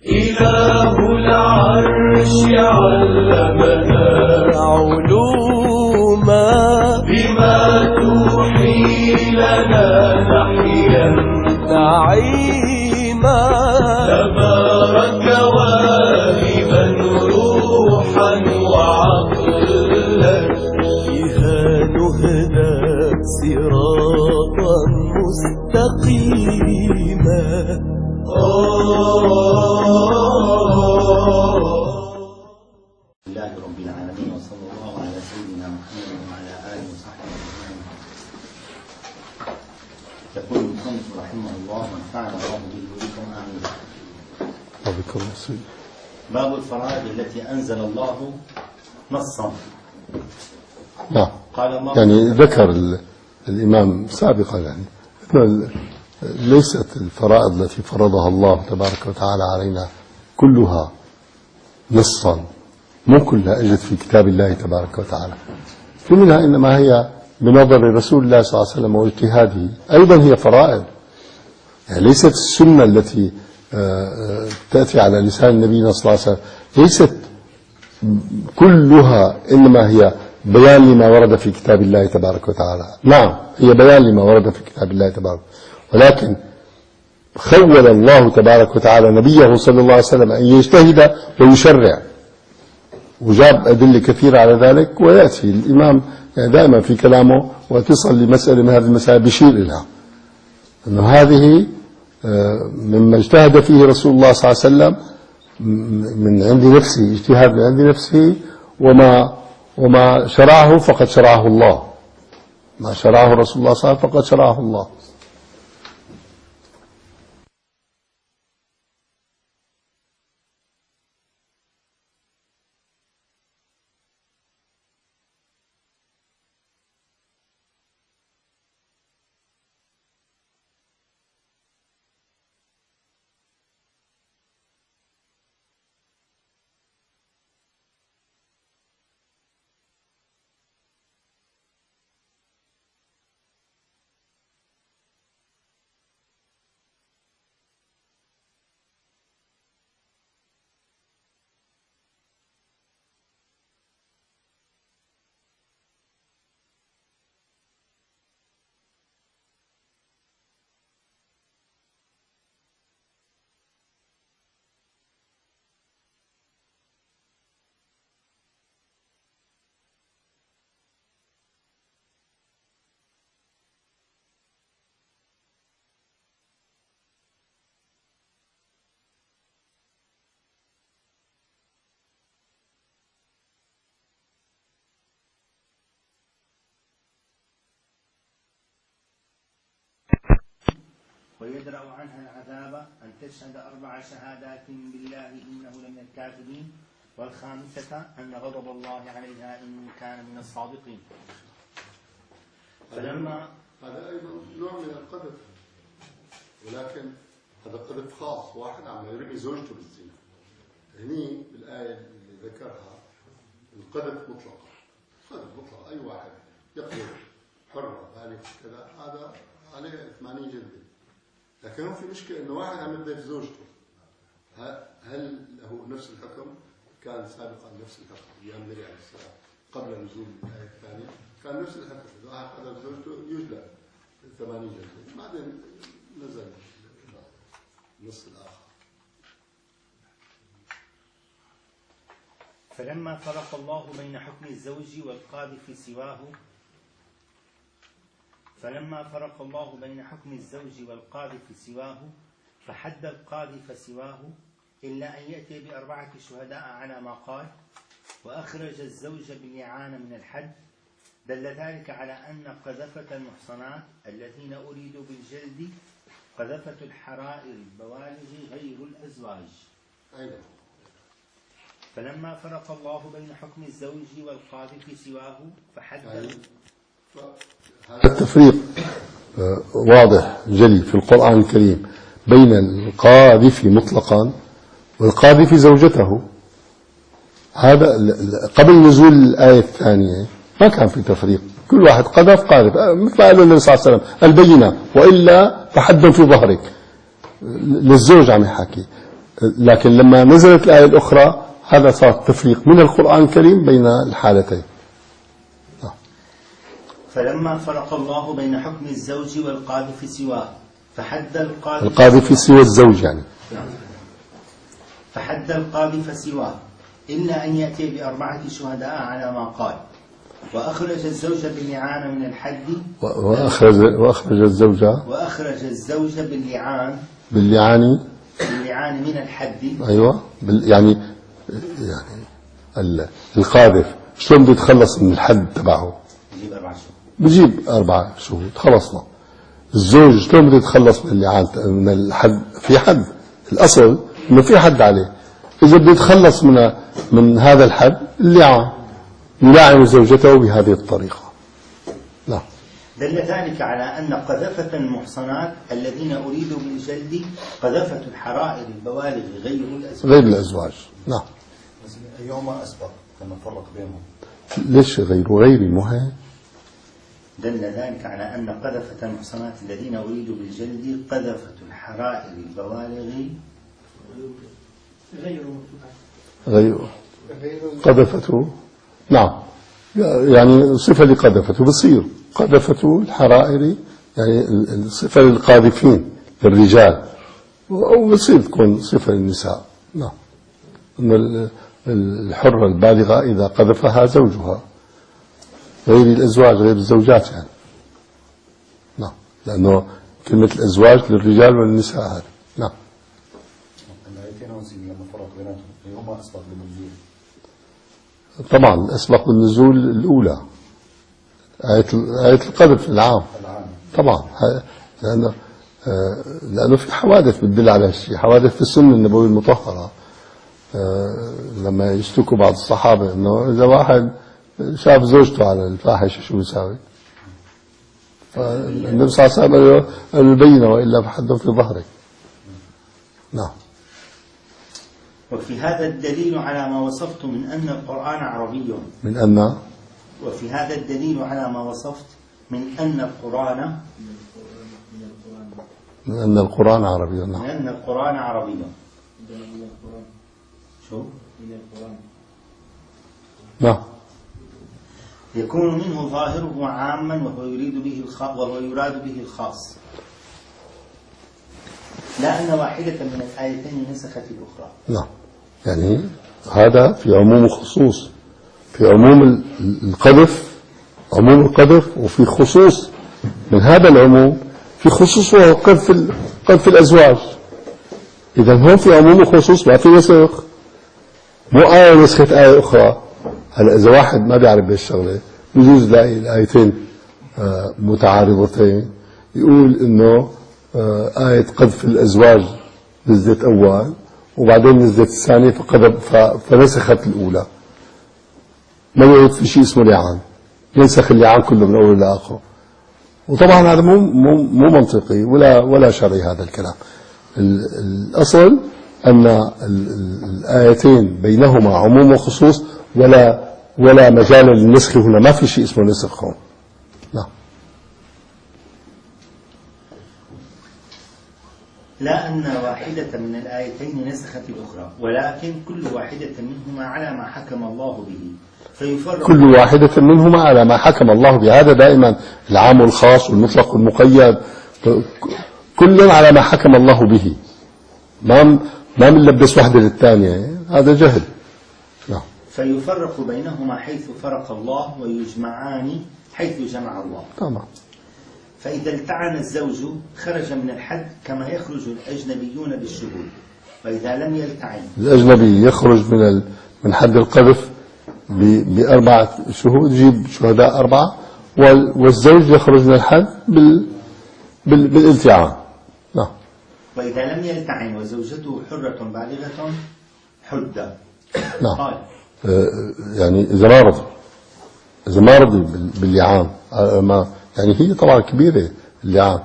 إله العرش علمنا علوما بما توحي لنا نحيا نعيما تبارك واهبا روحا وعقلا بها نهدى صراطا مستقيما. لله رب العالمين وصلى الله على سيدنا محمد وعلى آله وصحبه أجمعين. يقول المصنف رحمه الله ونفعنا الله به وبكم آمين. باب الفرائض التي أنزل الله نصا. نعم. قال الله يعني ذكر الإمام سابقا يعني ليست الفرائض التي فرضها الله تبارك وتعالى علينا كلها نصا، مو كلها اجت في كتاب الله تبارك وتعالى، في منها انما هي بنظر رسول الله صلى الله عليه وسلم واجتهاده، ايضا هي فرائض، يعني ليست السنه التي تاتي على لسان النبي صلى الله عليه وسلم ليست كلها، انما هي بيان لما ورد في كتاب الله تبارك وتعالى. نعم، هي بيان لما ورد في كتاب الله تبارك، ولكن خول الله تبارك وتعالى نبيه صلى الله عليه وسلم أن يجتهد ويشرع، وجاب أدلة كثيرة على ذلك، ويأتي الإمام يعني دائما في كلامه وتصل لمسألة من هذه المسائل بشير إليها، أنه هذه مما اجتهد فيه رسول الله صلى الله عليه وسلم من عند نفسه، اجتهاد من عند نفسه، وما شرعه فقد شرعه الله، ما شرعه رسول الله صلى الله عليه وسلم فقد شرعه الله. ويدرأ عنها العذاب أن تشهد 4 شهادات بالله إنه لمن الكاذبين، والخامسة أن غضب الله عليها إن كان من الصادقين. فلما هذا أيضا نوع من القذف، ولكن هذا قذف خاص، واحد عم يرمي زوجته بالزنا. هني بالآية اللي ذكرها القذف مطلقا، قذف مطلق، أي واحد يقذف حرة بالغ كذا هذا عليه 80 جلدة. لكن هو في مشكلة إنه واحد عم يقذف زوجته، هل له نفس الحكم؟ كان سابقا نفس الحكم أيام النبي عليه السلام قبل نزول الآية الثانية، كان نفس الحكم، إذا واحد قذف زوجته يجلد 80 جلدة، بعدين نزل النص الآخر. فلما فرق الله بين حكم الزوج والقاذف سواه فحد القاذف سواه إلا أن يأتي ب4 شهداء على ما قال، وأخرج الزوج بالإعانة من الحد، دل ذلك على أن قذفة المحصنات الذين أريدوا بالجلد قذفة الحرائر البوالغ غير الأزواج. فلما فرق الله بين حكم الزوج والقاذف سواه فحد هذا التفريق واضح جلي في القرآن الكريم بين القاذف مطلقا والقاذف زوجته. هذا قبل نزول الآية الثانية ما كان في تفريق، كل واحد قذف قاذف، مثل ما قال النبي صلى الله عليه وسلم البينة وإلا فحد في ظهرك، للزوج عم يحكي. لكن لما نزلت الآية الأخرى هذا صار تفريق من القرآن الكريم بين الحالتين. فلما فرق الله بين حكم الزوج والقاذف سواه فحد القاذف سوى الزوج يعني فحد القاذف سواه إلا أن يأتي ب4 شهداء على ما قال، وأخرج الزوج باللعان من الحد وأخرج الزوج باللعان من الحد. أيوة يعني القاذف شلون بده يتخلص من الحد تبعه؟ بجيب 4 شهود خلصنا. الزوج شلون بده يتخلص من اللعان من الحد؟ في حد، الأصل إنه في حد عليه. إذا بده يتخلص من هذا الحد اللعان، يلاعن زوجته بهذه الطريقة. لا. دل ذلك على أن قذفة المحصنات الذين أريدوا بالجلد قذفة الحرائر البوالغ غير الأزواج. نعم. أيهما أسبق كما نفرق بينهم؟ ليش غيري مهم؟ دل ذلك على أن قذفة المحصنات الذين أريدوا بالجلد قذفة الحرائر البوالغ غير قذفته. نعم، يعني صفة لقذفته بصير قذفته الحرائر، يعني الصفة للقاذفين للرجال، أو بصير تكون صفة للنساء. نعم، أن الحرة البالغة إذا قذفها زوجها، غير الأزواج غير الزوجات يعني. نعم، لأنه كلمة الأزواج للرجال والنساء هذا. نعم. الآيتين لما فرق بيناتهم أيهما أسبق بالنزول؟ طبعا الأسبق بالنزول الأولى، آية القذف العام. طبعا لأنه في حوادث بتدل على هالشيء، حوادث في السنة النبوية المطهرة. لما يشتكوا بعض الصحابة إنه إذا واحد شاف زوجته على الفاحشة شو يساوي؟ فالنبي صلى الله عليه وسلم قال البينة وإلا فحد في ظهرك. نعم. وفي هذا الدليل على ما وصفت من أن القرآن عربي. وفي هذا الدليل على ما وصفت من أن القرآن عربي. نعم. من أن القرآن عربي. شو؟ نعم. يكون منه ظاهره عاما وهو يراد به الخاص، لا أن واحدة من الآيتين نسخت الأخرى. نعم، يعني هذا في عموم وخصوص، في عموم القذف، عموم القذف، وفي خصوص من هذا العموم، في خصوص وهو قذف الأزواج. إذا هون في عموم وخصوص، ما في نسخ، مو آية نسخت آية أخرى. هلا إذا واحد ما بيعرف بالشغلة بجوز يلاقي الآيتين متعارضتين، يقول إنه آية قذف الأزواج نزلت أول وبعدين نزلت الثانية فنسخت الأولى. ما يوجد في شيء اسمه لعان، ينسخ اللعان كله من أول لآخره. وطبعا هذا مو منطقي ولا شرعي هذا الكلام. الأصل أن الآيتين بينهما عموم وخصوص، ولا مجال للنسخ هنا، ما في شيء اسمه نسخ هون. نعم. لا أن واحدة من الآيتين نسخت الأخرى، ولكن كل واحدة منهما على ما حكم الله به، فيفرق كل واحدة منهما على ما حكم الله به. هذا دائما العام والخاص والمطلق والمقيد، كل على ما حكم الله به، ما بنلبس واحدة للثانية، هذا جهل. نعم. فيفرق بينهما حيث فرق الله، ويجمعان حيث جمع الله. تمام. فإذا التعن الزوج خرج من الحد كما يخرج الأجنبيون بالشهود، وإذا لم يلتعن الأجنبي يخرج من حد القذف ب4 شهود، يجيب شهداء 4، والزوج يخرج من الحد بالالتعان. نعم. وإذا لم يلتعن وزوجته حرة بالغة حد. نعم. يعني إذا ما رضي باللعان، يعني هي طبعا كبيرة اللعان،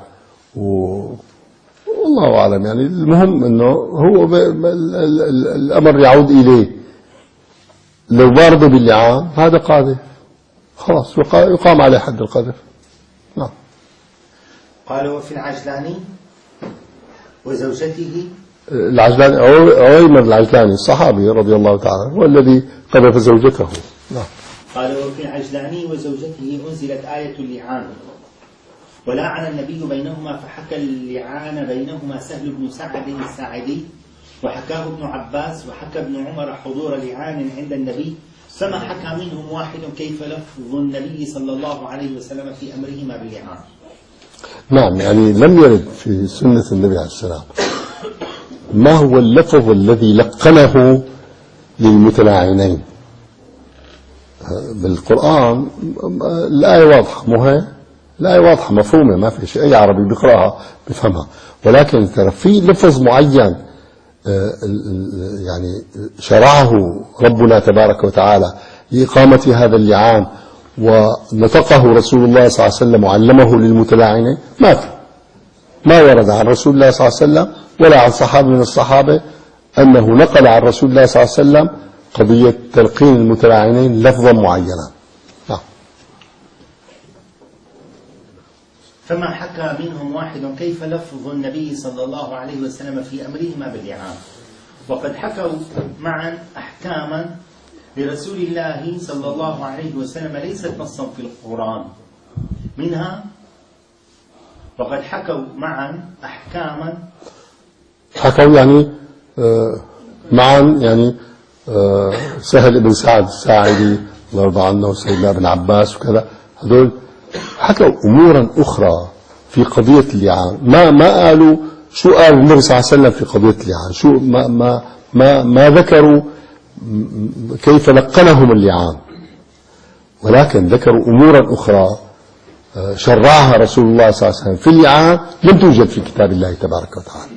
والله أعلم. يعني المهم أنه هو الأمر يعود إليه. لو ما رضي باللعان هذا قاذف، خلاص يقام عليه حد القذف. نعم. قال وفي العجلاني وزوجته العجلاني عويمر العجلاني الصحابي رضي الله تعالى هو الذي قذف زوجته. نعم. قال وفي العجلاني وزوجته أنزلت آية اللعان ولعن النبي بينهما فحكى اللعان بينهما سهل بن سعد الساعدي وحكاه ابن عباس وحكى ابن عمر حضور لعان عند النبي فما حكى منهم واحد كيف لفظ النبي صلى الله عليه وسلم في أمرهما باللعان. نعم، يعني لم يرد في سنة النبي عليه السلام ما هو اللفظ الذي لقنه للمتلاعنين. بالقرآن الآية واضحة، مو هي؟ الآية واضحة مفهومة، ما في شيء، أي عربي بيقرأها بيفهمها، ولكن ترى في لفظ معين يعني شرعه ربنا تبارك وتعالى لإقامة هذا اللعان ونطقه رسول الله صلى الله عليه وسلم وعلمه للمتلاعنين، ما ورد عن رسول الله صلى الله عليه وسلم ولا عن صحابي من الصحابة أنه نقل عن رسول الله صلى الله عليه وسلم قضية تلقين المتلاعنين لفظا معينا. فما حكى منهم واحد كيف لفظ النبي صلى الله عليه وسلم في أمرهما باللعان وقد حكوا معا أحكاما لرسول الله صلى الله عليه وسلم ليست نصا في القرآن منها وقد حكوا معا أحكاما حكوا يعني معا يعني سهل بن سعد الساعدي الله يرضى عنه وسيدنا ابن عباس وكذا، هذول حكوا أمورا أخرى في قضية اللعان. ما قالوا شو قال النبي صلى الله عليه وسلم في قضية اللعان، شو ما ذكروا كيف لقنهم اللعان، ولكن ذكروا أمورا أخرى شرعها رسول الله صلى الله عليه وسلم في اللعان لم توجد في كتاب الله تبارك وتعالى.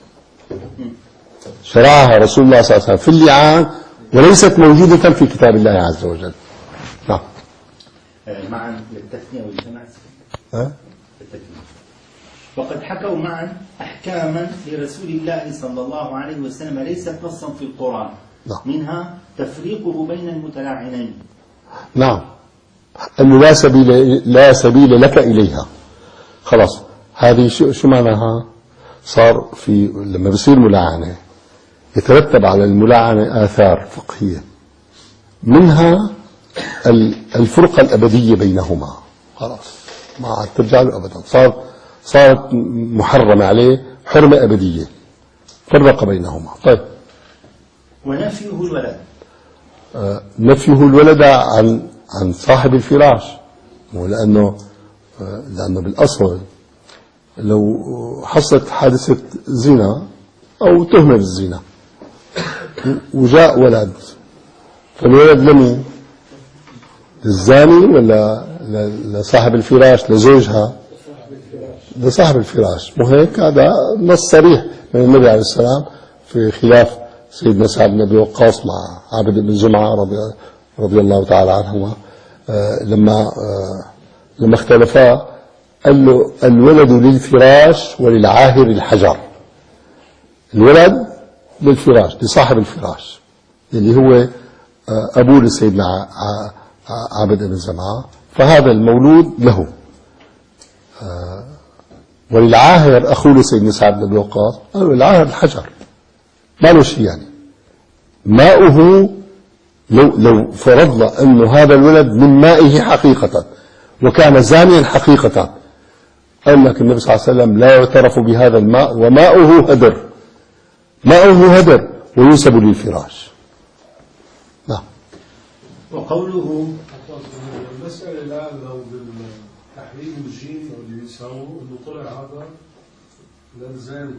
شرعها رسول الله صلى الله عليه وسلم في اللعان وليست موجودة في كتاب الله عز وجل. نعم. معا للتثنية والجمع التثنية. وقد حكوا معا أحكاما لرسول الله صلى الله عليه وسلم ليست نصا في القرآن منها تفريقه بين المتلاعنين. نعم، أنه لا سبيل لك إليها. خلاص، هذه شو معناها؟ صار في لما بصير ملاعنة يترتب على الملاعنة آثار فقهية، منها الفرقة الأبدية بينهما. خلاص ما عاد ترجع له أبدا، صارت محرمة عليه حرمة أبدية، فرق بينهما. طيب، ونفيه الولد نفيه الولد عن صاحب الفراش، لأنه بالأصل لو حصلت حادثة زنا أو تهمة بالزنا وجاء ولد، فالولد لمين؟ للزاني ولا لصاحب الفراش لزوجها؟ لصاحب الفراش. مو هيك؟ هذا نص صريح من النبي عليه السلام في خلاف سيدنا سعد بن أبي وقاص مع عابد بن جمعة رضي الله تعالى عنهما، لما اختلفا قال له الولد للفراش وللعاهر الحجر. الولد للفراش، لصاحب الفراش اللي هو أبوه لسيدنا عابد بن جمعة، فهذا المولود له. وللعاهر أخوه لسيدنا سعد بن أبي وقاص قالوا العاهر الحجر، ما له شيء، يعني ماؤه لو فرضنا أنه هذا الولد من مائه حقيقة وكان زانيا حقيقة، قال لك النبي صلى الله عليه وسلم لا يعترف بهذا الماء وماؤه هدر، ماؤه هدر وينسب للفراش. نعم. وقوله المسألة الآن لو بالتحريم الجين اللي بيساووا إنه طلع هذا للزاني،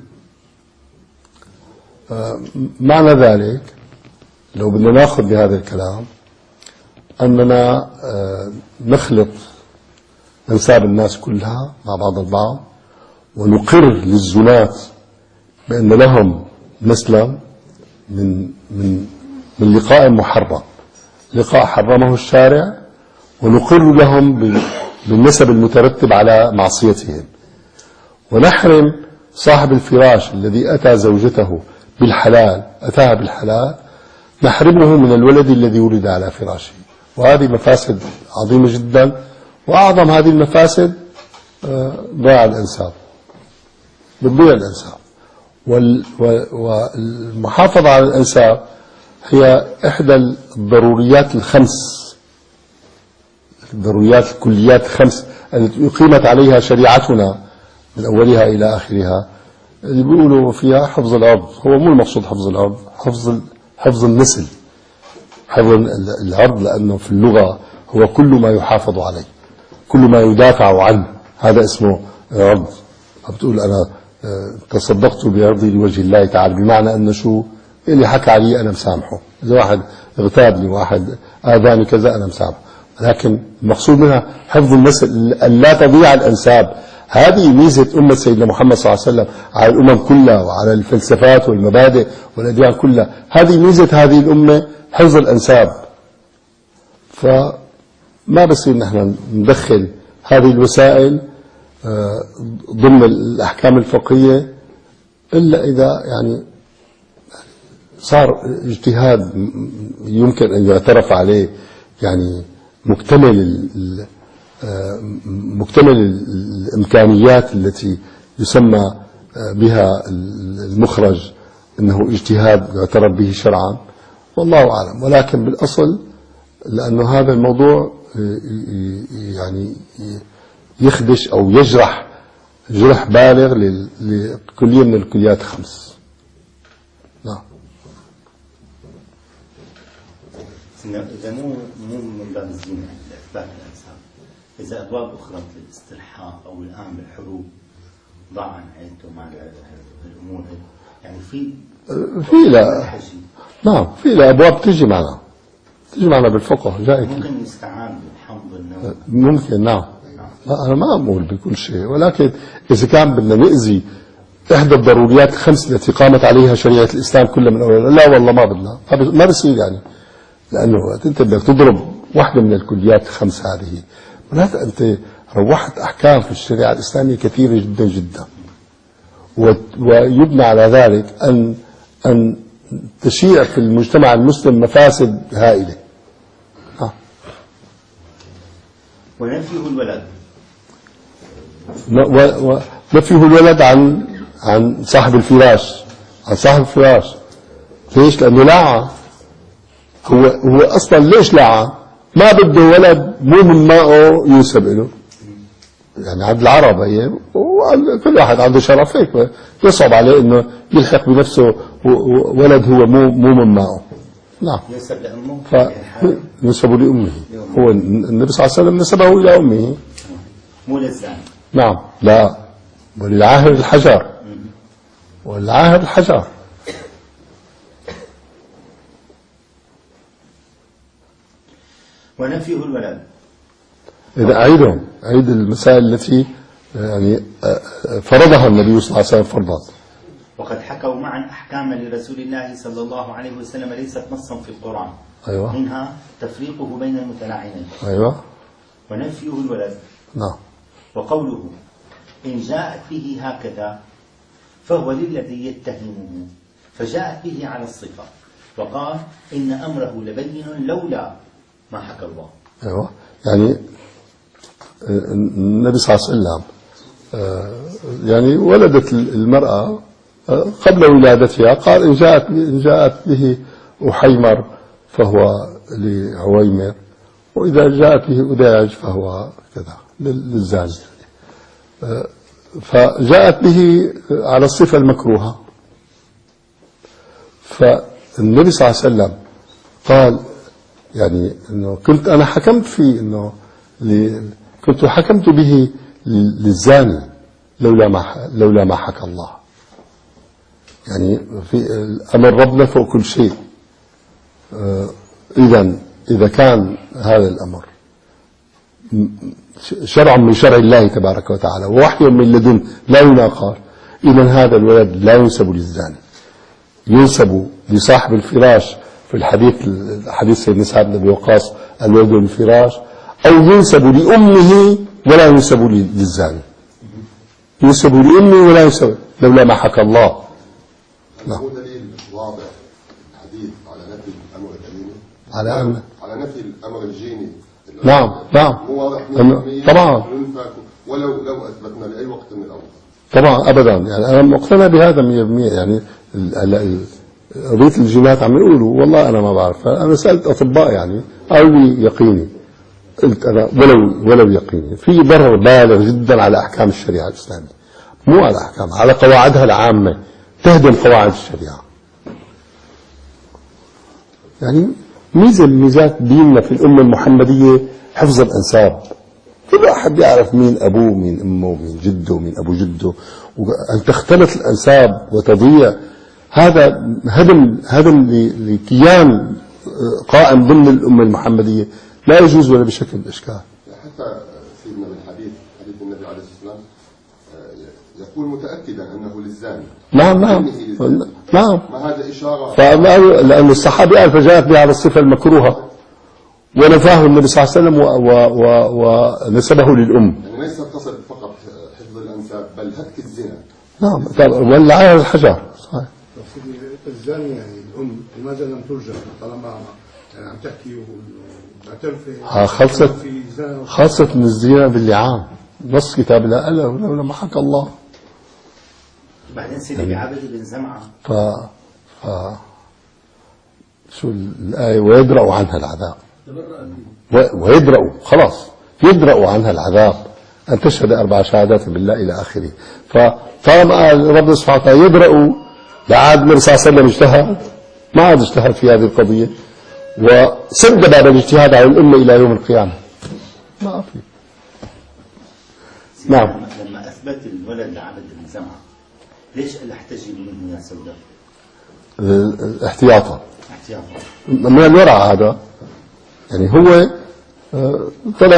معنى ذلك لو بدنا ناخذ بهذا الكلام أننا نخلط أنساب الناس كلها مع بعض البعض ونقر للزناة بأن لهم نسلا من لقاء محرم، لقاء حرمه الشارع، ونقر لهم بالنسب المترتب على معصيتهم، ونحرم صاحب الفراش الذي أتى زوجته بالحلال، أتاها بالحلال، نحرمه من الولد الذي ولد على فراشه. وهذه مفاسد عظيمة جدا، وأعظم هذه المفاسد ضياع الأنساب، بتضيع الأنساب. والمحافظة على الأنساب هي إحدى الضروريات الخمس، الضروريات الكليات الخمس التي أقيمت عليها شريعتنا من أولها إلى آخرها، اللي بيقولوا فيها حفظ العرض. هو مو المقصود حفظ العرض، حفظ النسل، حفظ العرض، لأنه في اللغة هو كل ما يحافظ عليه، كل ما يدافع عنه، هذا اسمه عرض. بتقول أنا تصدقت بعرضي لوجه الله تعالى، بمعنى أنه شو اللي حكى علي أنا مسامحه، إذا واحد اغتاب لي، واحد آذاني كذا، أنا مسامحه. لكن المقصود منها حفظ النسل، أن لا تضيع الأنساب. هذه ميزة أمة سيدنا محمد صلى الله عليه وسلم على الأمم كلها وعلى الفلسفات والمبادئ والأديان كلها. هذه ميزة هذه الأمة، حفظ الأنساب. فما بصير نحن ندخل هذه الوسائل ضمن الأحكام الفقهية إلا إذا يعني صار اجتهاد يمكن أن يعترف عليه، يعني مكتمل الإمكانيات التي يسمى بها المخرج أنه اجتهاد يعترف به شرعا، والله أعلم. ولكن بالأصل لأنه هذا الموضوع يعني يخدش أو يجرح جرح بالغ لكلية من الكليات الخمس. نعم. إذا مو من باب الزنا لإثبات الأنساب، إذا أبواب أخرى مثل الاستلحاق أو الآن بالحروب ضاع عن عينته مع الأمور، يعني في لا نعم، في لا أبواب تجي معنا بالفقه جائز. ممكن يستعان بالحمض النووي، ممكن. نعم. لا أنا ما أقول بكل شيء، ولكن إذا كان بدنا نأذي إحدى الضروريات الخمس التي قامت عليها شريعة الإسلام كلها من أولها، لا والله ما بدنا، ما بصير يعني. لأنه أنت بدك تضرب واحدة من الكليات الخمس هذه، معناتها أنت روحت أحكام في الشريعة الإسلامية كثيرة جدا جدا، ويبنى على ذلك أن تشيع في المجتمع المسلم مفاسد هائلة. ونفيه الولد، ونفيه الولد عن صاحب الفراش، ليش؟ لأنه لاعة. هو أصلا ليش لاعة؟ ما بده ولد مو من ماءه ينسب له، يعني عند العرب هي، كل واحد عنده شرف هيك، يصعب عليه انه يلحق بنفسه ولد هو مو من ماءه. نعم. ينسب لأمه، فنسبه لأمه. هو النبي صلى الله عليه وسلم نسبه إلى أمه، مو للزاني. نعم. لا، وللعاهر الحجر، والعاهر الحجر. ونفيه الولد، إذا أعيد المسائل التي يعني فرضها النبي صلى الله عليه وسلم فرضا. وقد حكوا معا أحكاما لرسول الله صلى الله عليه وسلم ليست نصا في القرآن. أيوة. منها تفريقه بين المتلاعنين. أيوة. ونفيه الولد. نعم. وقوله إن جاءت به هكذا فهو للذي يتهمه، فجاءت به على الصفة، وقال إن أمره لبين لولا ما حكى الله. أيوة. يعني النبي صلى الله عليه وسلم يعني ولدت المرأة قبل ولادتها، قال إن جاءت به أحيمر فهو لعويمر، وإذا جاءت به أداج فهو كذا للزاني. فجاءت به على الصفة المكروهة. فالنبي صلى الله عليه وسلم قال يعني إنه كنت أنا حكمت فيه، إنه كنت حكمت به للزاني لولا ما حكى الله. يعني في أمر ربنا فوق كل شيء. إذا كان هذا الأمر شرع من شرع الله تبارك وتعالى ووحي من لدن لا يناقض، إذن هذا الولد لا ينسب للزاني، ينسب لصاحب الفراش في حديث سيدنا سعد بن أبي وقاص الولد الفراش، أو ينسب لأمه ولا ينسب للزاني، ينسب لأمه ولا ينسب لولا ما حكى الله. هو دليل واضح الحديث على نفي الأمر الديني، على نفي الأمر الجيني. نعم. مو واضح طبعا. ولو أثبتنا لأي وقت من الأوقات. طبعا أبدا، يعني أنا مقتنع بهذا 100%. يعني قضية الجينات عم يقولوا والله أنا ما بعرف. أنا سألت أطباء يعني قالوا لي يقيني، قلت أنا ولو يقيني. في ضرر بالغ جدا على أحكام الشريعة الإسلامية، مو على أحكامها، على قواعدها العامة، تهدم قواعد الشريعة. يعني ميزة من ميزات ديننا في الأمة المحمدية حفظ الأنساب. كل واحد يعرف مين أبوه مين أمه مين جده مين أبو جده، وأن تختلط الأنساب وتضيع هذا هدم لكيان قائم ضمن الأمة المحمدية لا يجوز ولا بشكل من الأشكال. حتى سيدنا بالحديث حديث النبي عليه الصلاة والسلام يقول متأكدا أنه للزاني. نعم. ما هذا إشارة؟ لأن الصحابي قال فجاءت بها على الصفة المكروهة ونفاه النبي صلى الله عليه وسلم ونسبه للأم. يعني ليس قصد فقط حفظ الأنساب بل هتك الزنا. نعم ولا عاير الحجر. صحيح. الزاني يعني الأم لماذا لم ترجع طالما يعني عم تحكي ومعترفة خاصة من الزنا باللعان. نص كتاب الله ألا ولولا ما حكى الله. بعدين سيدي بعبد بن زمعة شو الآية ويدرأوا عنها العذاب. ويدرأوا خلاص يدرأوا عنها العذاب أن تشهد 4 شهادات بالله إلى آخره. فطالما قال رب سبحانه وتعالى يدرأوا، لا عاد النبي صلى الله عليه وسلم اجتهد، ما عاد اجتهد في هذه القضية، وسد باب الاجتهاد على الأمة إلى يوم القيامة. ما في. نعم. لما أثبت الولد لعبد بن زمعة ليش قال احتجي منه يا سوداء؟ احتياطا من الورع هذا. يعني هو طلع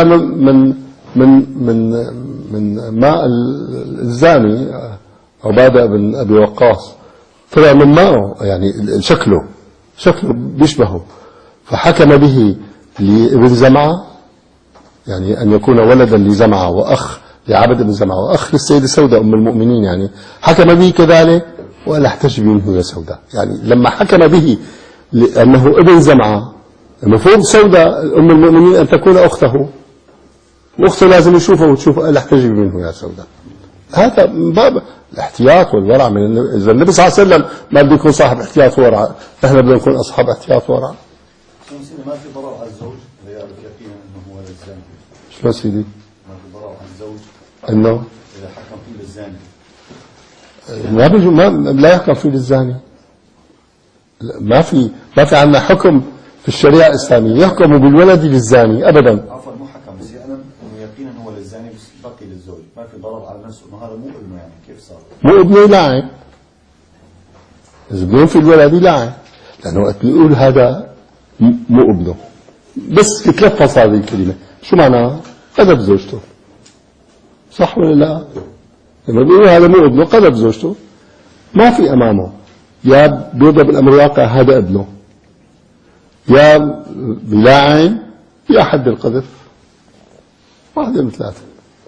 من ماء الزاني عبادة بن أبي وقاص، طلع من ماءه، يعني شكله بيشبهه، فحكم به لابن زمعة، يعني أن يكون ولدا لزمعة وأخ لعبد بن زمعة وأخ للسيدة سوداء أم المؤمنين، يعني حكم به كذلك وقال احتجبي منه يا سوداء. يعني لما حكم به لأنه ابن زمعة، المفروض سوداء أم المؤمنين أن تكون أخته، وأخته لازم يشوفه وتشوفه، قال احتجبي منه يا سوداء. هذا من باب الاحتياط والورع. من إذا النبي صلى الله عليه وسلم ما بده يكون صاحب احتياط وورع، احنا بدنا نكون أصحاب احتياط وورع. ما في ضرر على الزوج إذا يعرف يقينا أنه هو الزاني. شلون سيدي؟ ما في ضرر على الزوج إنه إذا حكم فيه للزاني. لا يحكم فيه للزاني. ما في عندنا حكم في الشريعة الإسلامية يحكم بالولد للزاني أبدا. عفوا مو حكم، بس أنا يقينا هو للزاني بس بقي للزوج، ما في ضرر على نفسه إنه هذا مو ابنه. يعني كيف صار؟ مو ابنه يلعن، إذا بينفي الولد يلعن، لأنه وقت بيقول هذا مو ابنه بس تتلفظ هذه الكلمة شو معناها؟ قذف زوجته، صح ولا لا؟ لما بيقول هذا مو ابنه قذف زوجته، ما في أمامه يا بيضرب الأمر الواقع هذا ابنه، يا بلاعن، يا حد القذف، واحدة من 3.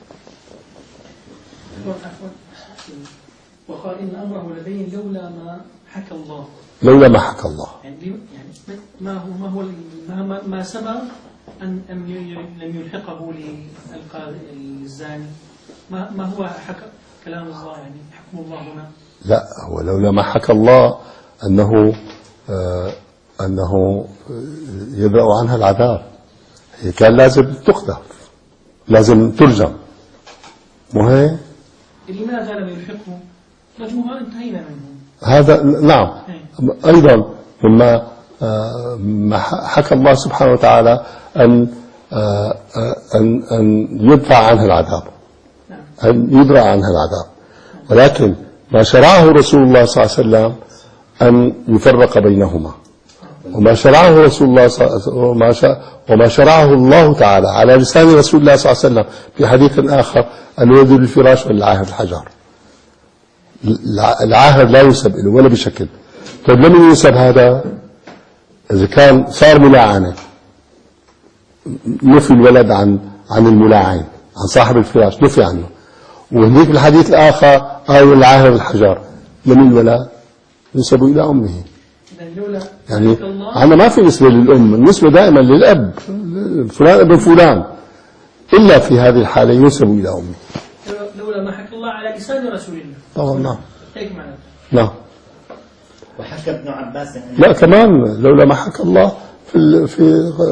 وقال إن أمره لبين لولا ما حكى الله. يعني ما سبب أن لم يلحقه للزاني؟ ما هو حكى كلام الله، يعني حكم الله هنا؟ لا، هو لولا ما حكى الله أنه يدرأ عنها العذاب، هي كان لازم تقذف، لازم ترجم، مو هيك؟ لماذا لم يلحقه؟ رجمها انتهينا منه. هذا نعم. أيضا مما حكى الله سبحانه وتعالى أن يدفع عنها العذاب، أن يدرأ عنها العذاب، ولكن ما شرعه رسول الله صلى الله عليه وسلم أن يفرق بينهما، وما شرعه رسول الله وما شرعه الله تعالى على لسان رسول الله صلى الله عليه وسلم في حديث آخر الولد بالفراش والعاهر الحجر. العاهر لا ينسب له ولا بشكل. طيب لمن ينسب هذا؟ إذا كان صار ملاعنة، نفي الولد عن الملاعن، عن صاحب الفراش نفي عنه. وهنيك الحديث الآخر قال العاهر الحجر، لمن الولد؟ ينسب إلى أمه. يعني أنا ما في نسبة للأم، النسبة دائما للأب، فلان ابن فلان، إلا في هذه الحالة ينسب إلى أمه. لولا ما حكى الله على لسان رسول الله. طبعا نعم. هيك معناته. نعم. وحكى ابن عباس لا كمان لولا ما حكى الله في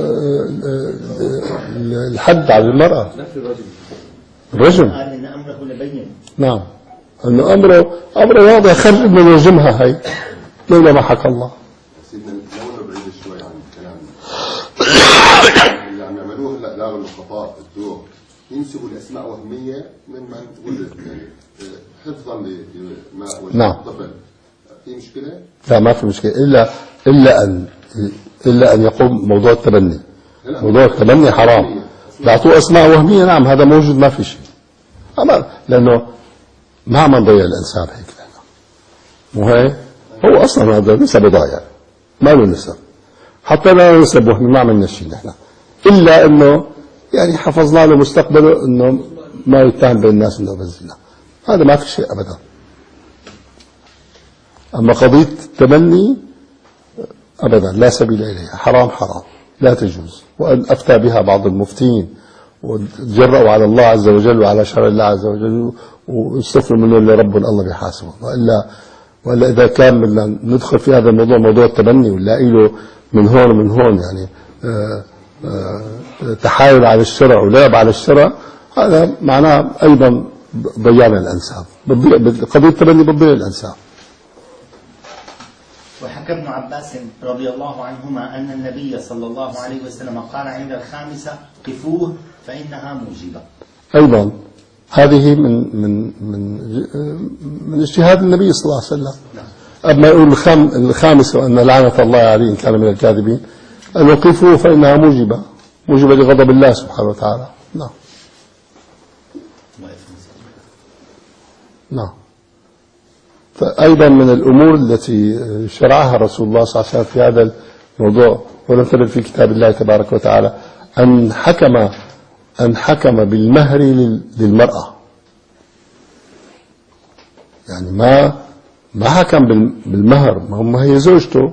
الحد على المرأة الرجم قال إن أمره لبين. نعم أنه أمره واضح خرج من رجمها هي لولا ما حكى الله. سيدنا لو بعيد شوي عن الكلام اللي عم يعملوه هلا لاغوا الخطأ الدور ينسبوا الأسماء وهمية ممن ولد يعني حفظا لما وجد الطفل. في مشكلة؟ لا ما في مشكلة إلا أن يقوم موضوع التبني. موضوع التبني حرام. يعطوه أسماء وهمية نعم هذا موجود ما في شيء. لأنه ما نضيع الأنساب هيك مو هيك هو أصلا هذا نسب ضايع ما له نسب حتى لا نسب وهمي ما عملنا شيء نحن إلا أنه يعني حفظنا له مستقبله أنه ما يتهم بين الناس أنه بزنا هذا ما في شيء أبدا. أما قضية التبني أبدا لا سبيل إليها حرام لا تجوز. وأن أفتى بها بعض المفتين وتجرأوا على الله عز وجل وعلى شرع الله عز وجل ويستغفروا منه اللي رب الله بيحاسبه. وإلا إذا كان بدنا ندخل في هذا الموضوع موضوع التبني ونلاقي له من هون ومن هون يعني تحايل على الشرع ولعب على الشرع هذا معناه أيضا ضيعنا الأنساب. قضية التبني بتضيع الأنساب. وحكى ابن عباس رضي الله عنهما أن النبي صلى الله عليه وسلم قال عند الخامسة قفوه فإنها موجبة. أيضا هذه من اجتهاد النبي صلى الله عليه وسلم. أما يقول الخامسة وأن لعنة الله عليه إن كان من الكاذبين أن قفوه فإنها موجبة لغضب الله سبحانه وتعالى. نعم. فأيضا من الأمور التي شرعها رسول الله صلى الله عليه وسلم في هذا الموضوع ولم ترد في كتاب الله تبارك وتعالى أن حكم بالمهر للمرأة. يعني ما حكم بالمهر ما هي زوجته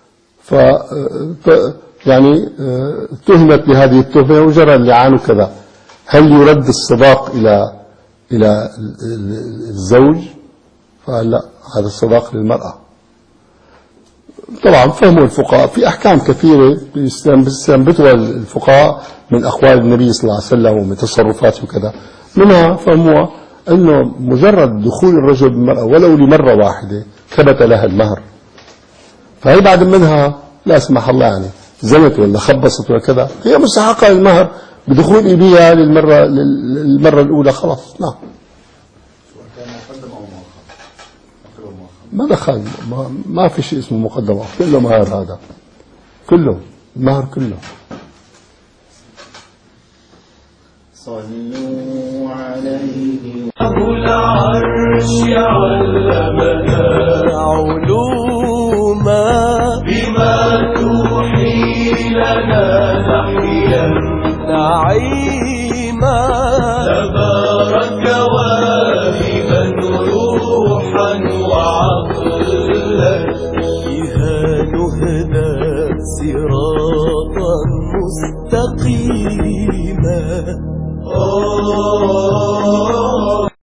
يعني اتهمت بهذه التهمة وجرى اللعان كذا. هل يرد الصداق إلى الزوج؟ فقال لا هذا الصداق للمرأة. طبعا فهموا الفقهاء في أحكام كثيرة بيستنبطها الفقهاء من أقوال النبي صلى الله عليه وسلم ومن تصرفاته وكذا. منها فهموا أنه مجرد دخول الرجل بالمرأة ولو لمرة واحدة ثبت لها المهر. فهي بعد منها لا سمح الله يعني زنت ولا خبصت وكذا هي مستحقة المهر بدخول إبيها للمرة الأولى خلاص. نعم. ما دخل ما في شيء اسمه مقدمة كله مهر. هذا كله المهر كله. صلوا عليه أبو العرش علمنا علوما بما توحي لنا نحيا نعيما تبارك واهبا روحا وعقلا بها نهدى صراطا مستقيما